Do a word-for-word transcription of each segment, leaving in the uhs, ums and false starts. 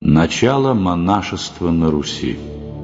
Начало монашества на Руси.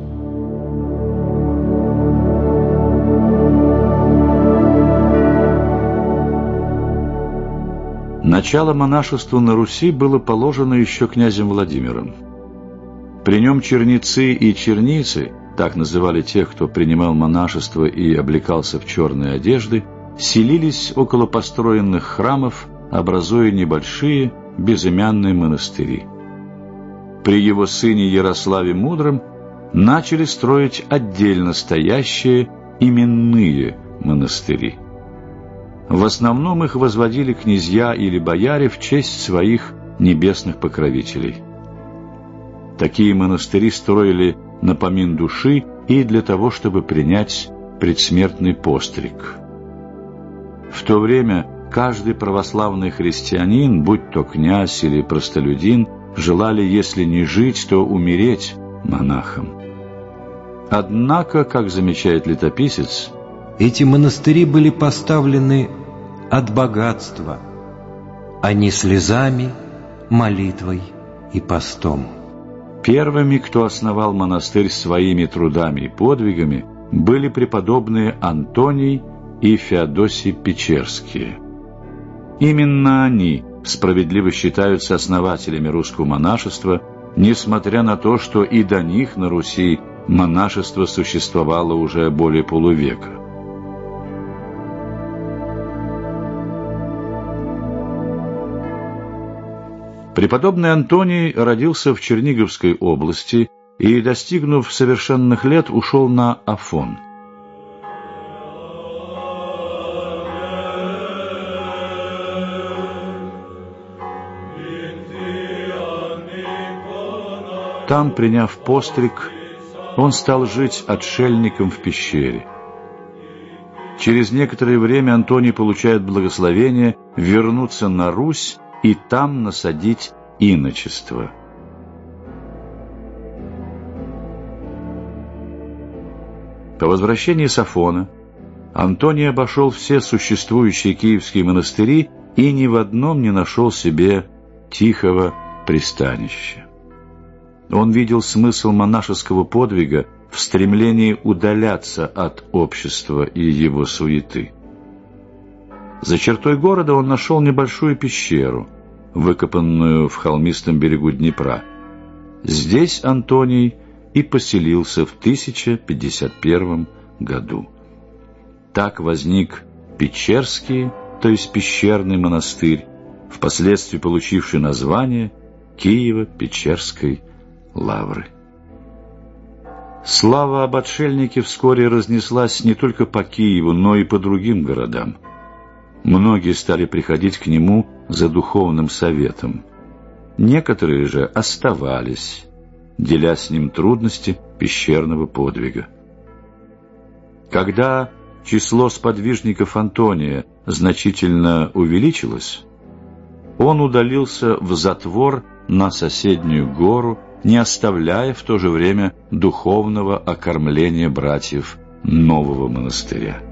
Начало монашества на Руси было положено еще князем Владимиром. При нем черницы и черницы, так называли тех, кто принимал монашество и облекался в черные одежды, селились около построенных храмов, образуя небольшие безымянные монастыри. При его сыне Ярославе Мудром начали строить отдельно стоящие именные монастыри. В основном их возводили князья или бояре в честь своих небесных покровителей. Такие монастыри строили напомин души и для того, чтобы принять предсмертный постриг. В то время каждый православный христианин, будь то князь или простолюдин, желали, если не жить, то умереть монахом. Однако, как замечает летописец, эти монастыри были поставлены от богатства, а не слезами, молитвой и постом. Первыми, кто основал монастырь своими трудами и подвигами, были преподобные Антоний и Феодосий Печерские. Именно они справедливо считаются основателями русского монашества, несмотря на то, что и до них на Руси монашество существовало уже более полувека. Преподобный Антоний родился в Черниговской области и, достигнув совершенных лет, ушел на Афон. Там, приняв постриг, он стал жить отшельником в пещере. Через некоторое время Антоний получает благословение вернуться на Русь и там насадить иночество. По возвращении с Афона Антоний обошел все существующие киевские монастыри и ни в одном не нашел себе тихого пристанища. Он видел смысл монашеского подвига в стремлении удаляться от общества и его суеты. За чертой города он нашел небольшую пещеру, выкопанную в холмистом берегу Днепра. Здесь Антоний и поселился в тысяча пятьдесят первом году. Так возник Печерский, то есть пещерный монастырь, впоследствии получивший название Киево-Печерской лавры. Слава об отшельнике вскоре разнеслась не только по Киеву, но и по другим городам. Многие стали приходить к нему за духовным советом. Некоторые же оставались, деля с ним трудности пещерного подвига. Когда число сподвижников Антония значительно увеличилось, он удалился в затвор на соседнюю гору, не оставляя в то же время духовного окормления братьев нового монастыря.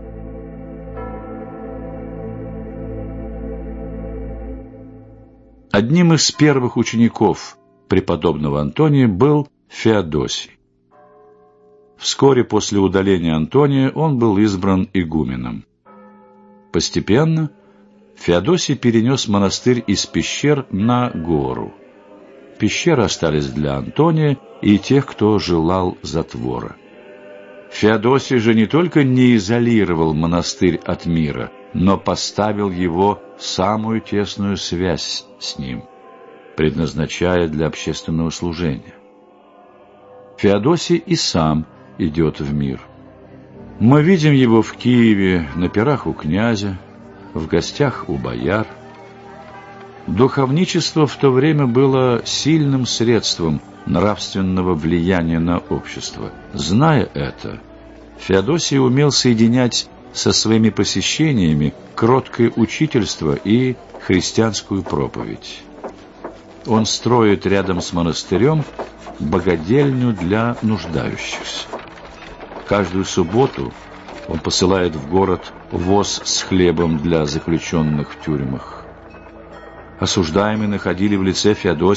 Одним из первых учеников преподобного Антония был Феодосий. Вскоре после удаления Антония он был избран игуменом. Постепенно Феодосий перенес монастырь из пещер на гору. Пещеры остались для Антония и тех, кто желал затвора. Феодосий же не только не изолировал монастырь от мира, но поставил его в самую тесную связь с ним, предназначая для общественного служения. Феодосий и сам идет в мир. Мы видим его в Киеве, на пирах у князя, в гостях у бояр. Духовничество в то время было сильным средством нравственного влияния на общество. Зная это, Феодосий умел соединять со своими посещениями кроткое учительство и христианскую проповедь. Он строит рядом с монастырем богадельню для нуждающихся. Каждую субботу он посылает в город воз с хлебом для заключенных в тюрьмах. Осуждаемые находили в лице Феодосия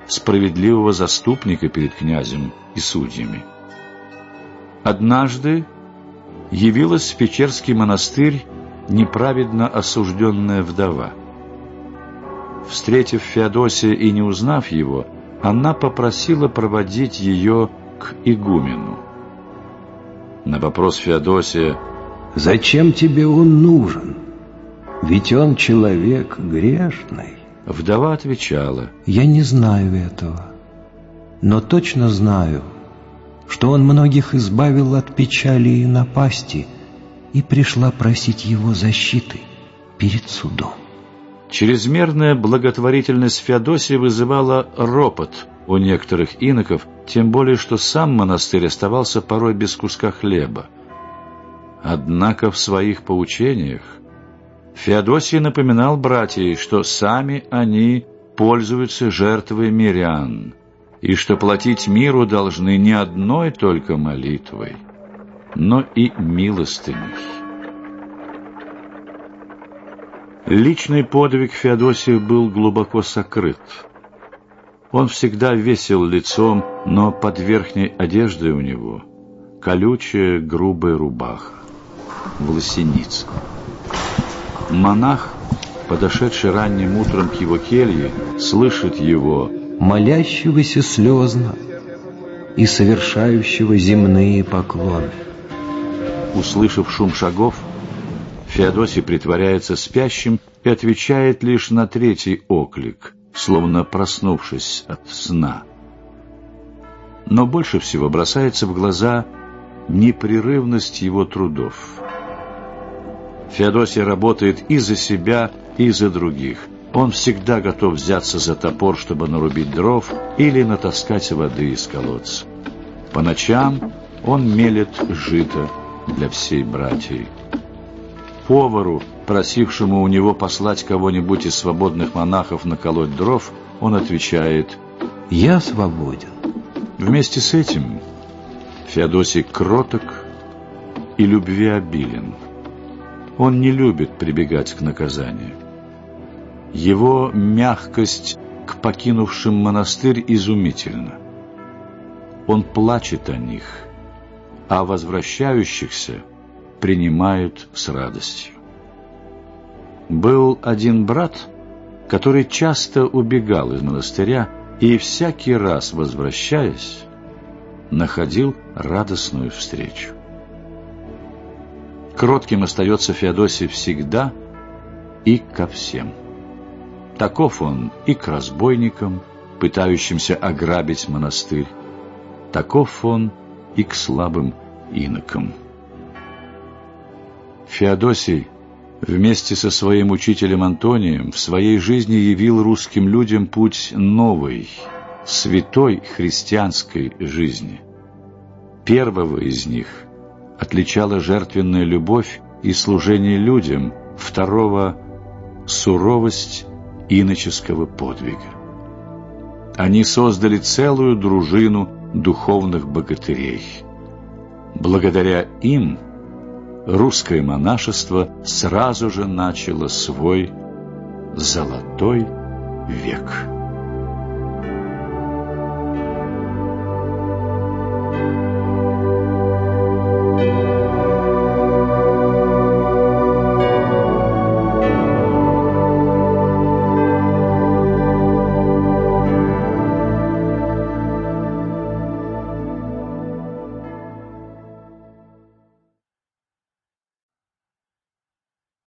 справедливого заступника перед князем и судьями. Однажды явилась в Печерский монастырь неправедно осужденная вдова. Встретив Феодосия и не узнав его, она попросила проводить ее к игумену. На вопрос Феодосия: «Зачем тебе он нужен? Ведь он человек грешный». Вдова отвечала: «Я не знаю этого, но точно знаю, что он многих избавил от печали и напасти, и пришла просить его защиты перед судом». Чрезмерная благотворительность Феодосия вызывала ропот у некоторых иноков, тем более что сам монастырь оставался порой без куска хлеба. Однако в своих поучениях Феодосий напоминал братьям, что сами они пользуются жертвой мирян, и что платить миру должны не одной только молитвой, но и милостыней. Личный подвиг Феодосия был глубоко сокрыт. Он всегда весел лицом, но под верхней одеждой у него колючая грубая рубаха, власеница. Монах, подошедший ранним утром к его келье, слышит его, молящегося слезно и совершающего земные поклоны. Услышав шум шагов, Феодосий притворяется спящим и отвечает лишь на третий оклик, словно проснувшись от сна. Но больше всего бросается в глаза непрерывность его трудов. Феодосий работает и за себя, и за других. Он всегда готов взяться за топор, чтобы нарубить дров или натаскать воды из колодца. По ночам он мелет жито для всей братьи. Повару, просившему у него послать кого-нибудь из свободных монахов наколоть дров, он отвечает: «Я свободен». Вместе с этим Феодосий кроток и любвеобилен. Он не любит прибегать к наказанию. Его мягкость к покинувшим монастырь изумительна. Он плачет о них, а возвращающихся принимают с радостью. Был один брат, который часто убегал из монастыря и всякий раз, возвращаясь, находил радостную встречу. Кротким остается Феодосий всегда и ко всем. Таков он и к разбойникам, пытающимся ограбить монастырь. Таков он и к слабым инокам. Феодосий вместе со своим учителем Антонием в своей жизни явил русским людям путь новой, святой христианской жизни. Первого из них отличала жертвенная любовь и служение людям, второго — суровость иноческого подвига. Они создали целую дружину духовных богатырей. Благодаря им русское монашество сразу же начало свой золотой век.